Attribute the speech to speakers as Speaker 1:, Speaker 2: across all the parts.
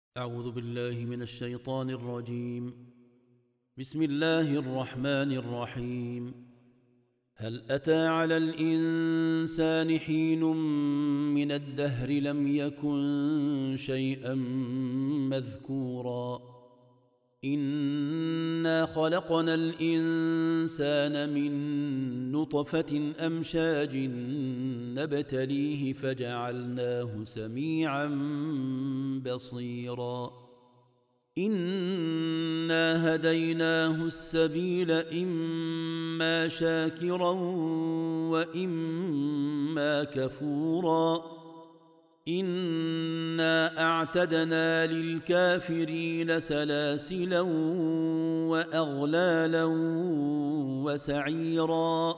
Speaker 1: أعوذ بالله من الشيطان الرجيم. بسم الله الرحمن الرحيم. هل أتى على الإنسان حين من الدهر لم يكن شيئا مذكورا إنا خلقنا الإنسان من نطفة أمشاج نبتليه فجعلناه سميعا بصيرا إنا هديناه السبيل إما شاكرا وإما كفورا إنا أعتدنا للكافرين سلاسلا وأغلالا وسعيرا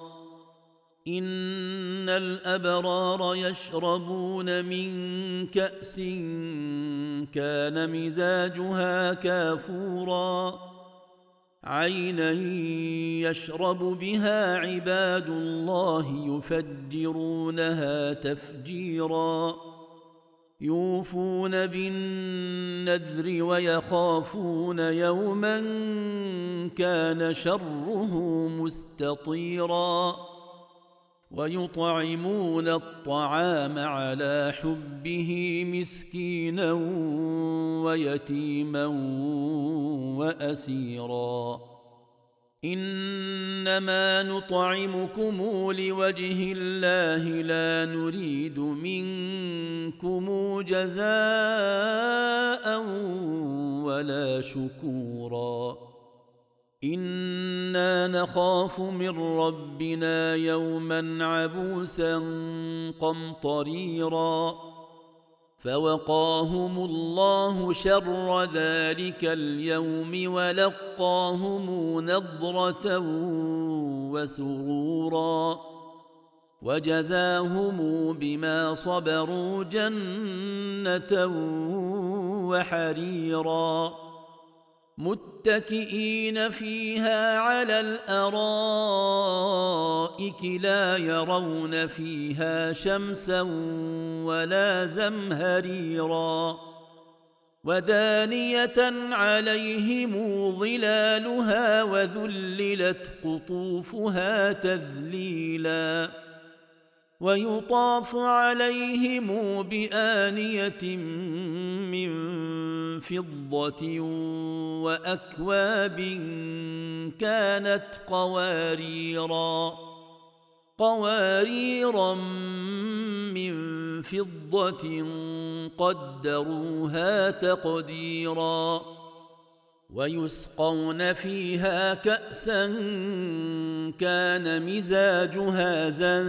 Speaker 1: إن الأبرار يشربون من كأس كان مزاجها كافورا عينا يشرب بها عباد الله يفجرونها تفجيرا يوفون بالنذر ويخافون يوما كان شره مستطيرا ويطعمون الطعام على حبه مسكينا ويتيما وأسيرا إنما نطعمكم لوجه الله لا نريد منكم جزاء ولا شكورا إنا نخاف من ربنا يوما عبوسا قمطريرا فوقاهم الله شر ذلك اليوم ولقاهم نضرة وسرورا وجزاهم بما صبروا جنة وحريرا متكئين فيها على الأرائك لا يرون فيها شمسا ولا زمهريرا ودانية عليهم ظلالها وذللت قطوفها تذليلا ويطاف عليهم بآنية من فضة وأكواب كانت قواريرا من فضة قدروها تقديرا ويسقون فيها كأسا كان مزاجها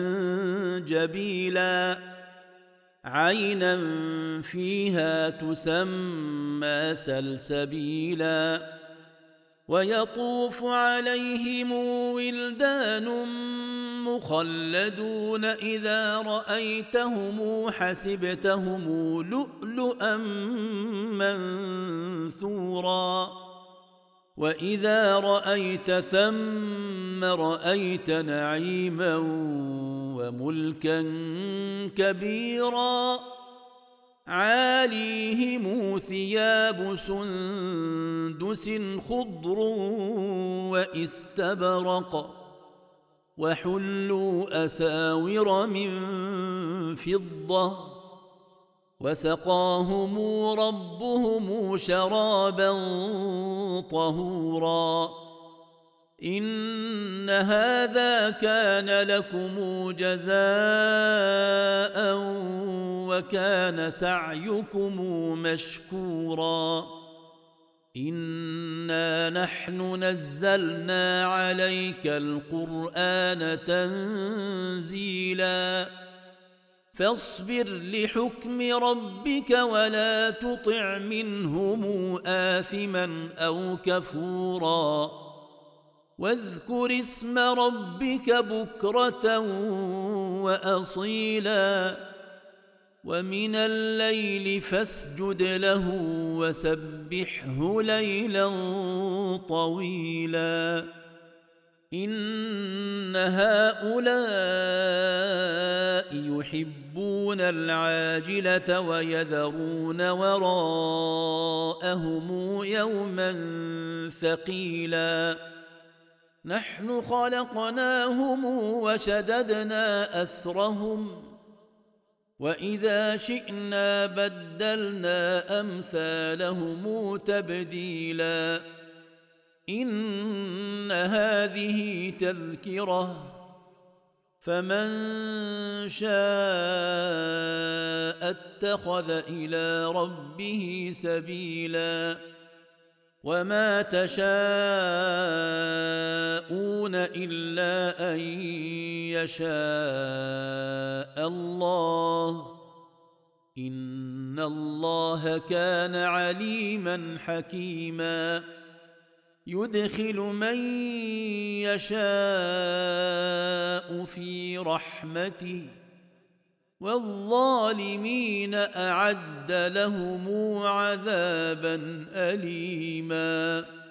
Speaker 1: زنجبيلا عينا فيها تسمى سلسبيلا ويطوف عليهم ولدان مخلدون إذا رأيتهم حسبتهم لؤلؤا منثورا وإذا رأيت ثم رأيت نعيما وملكا كبيرا عاليهم ثياب سندس خضر واستبرق وحلوا أساور من فضة وسقاهم ربهم شرابا طهورا إن هذا كان لكم جزاء وكان سعيكم مشكورا إنا نحن نزلنا عليك القرآن تنزيلا فاصبر لحكم ربك ولا تطع منهم آثما أو كفورا واذكر اسم ربك بكرة وأصيلا ومن الليل فاسجد له وسبحه ليلا طويلا إن هؤلاء يحبون يحبون العاجلة ويذرون وراءهم يوما ثقيلا نحن خلقناهم وشددنا أسرهم وإذا شئنا بدلنا أمثالهم تبديلا إن هذه تذكرة فمن شاء اتخذ إلى ربه سبيلا وما تشاءون إلا أن يشاء الله إن الله كان عليما حكيما يدخل من يشاء في رحمته والظالمين أعد لهم عذابا أليما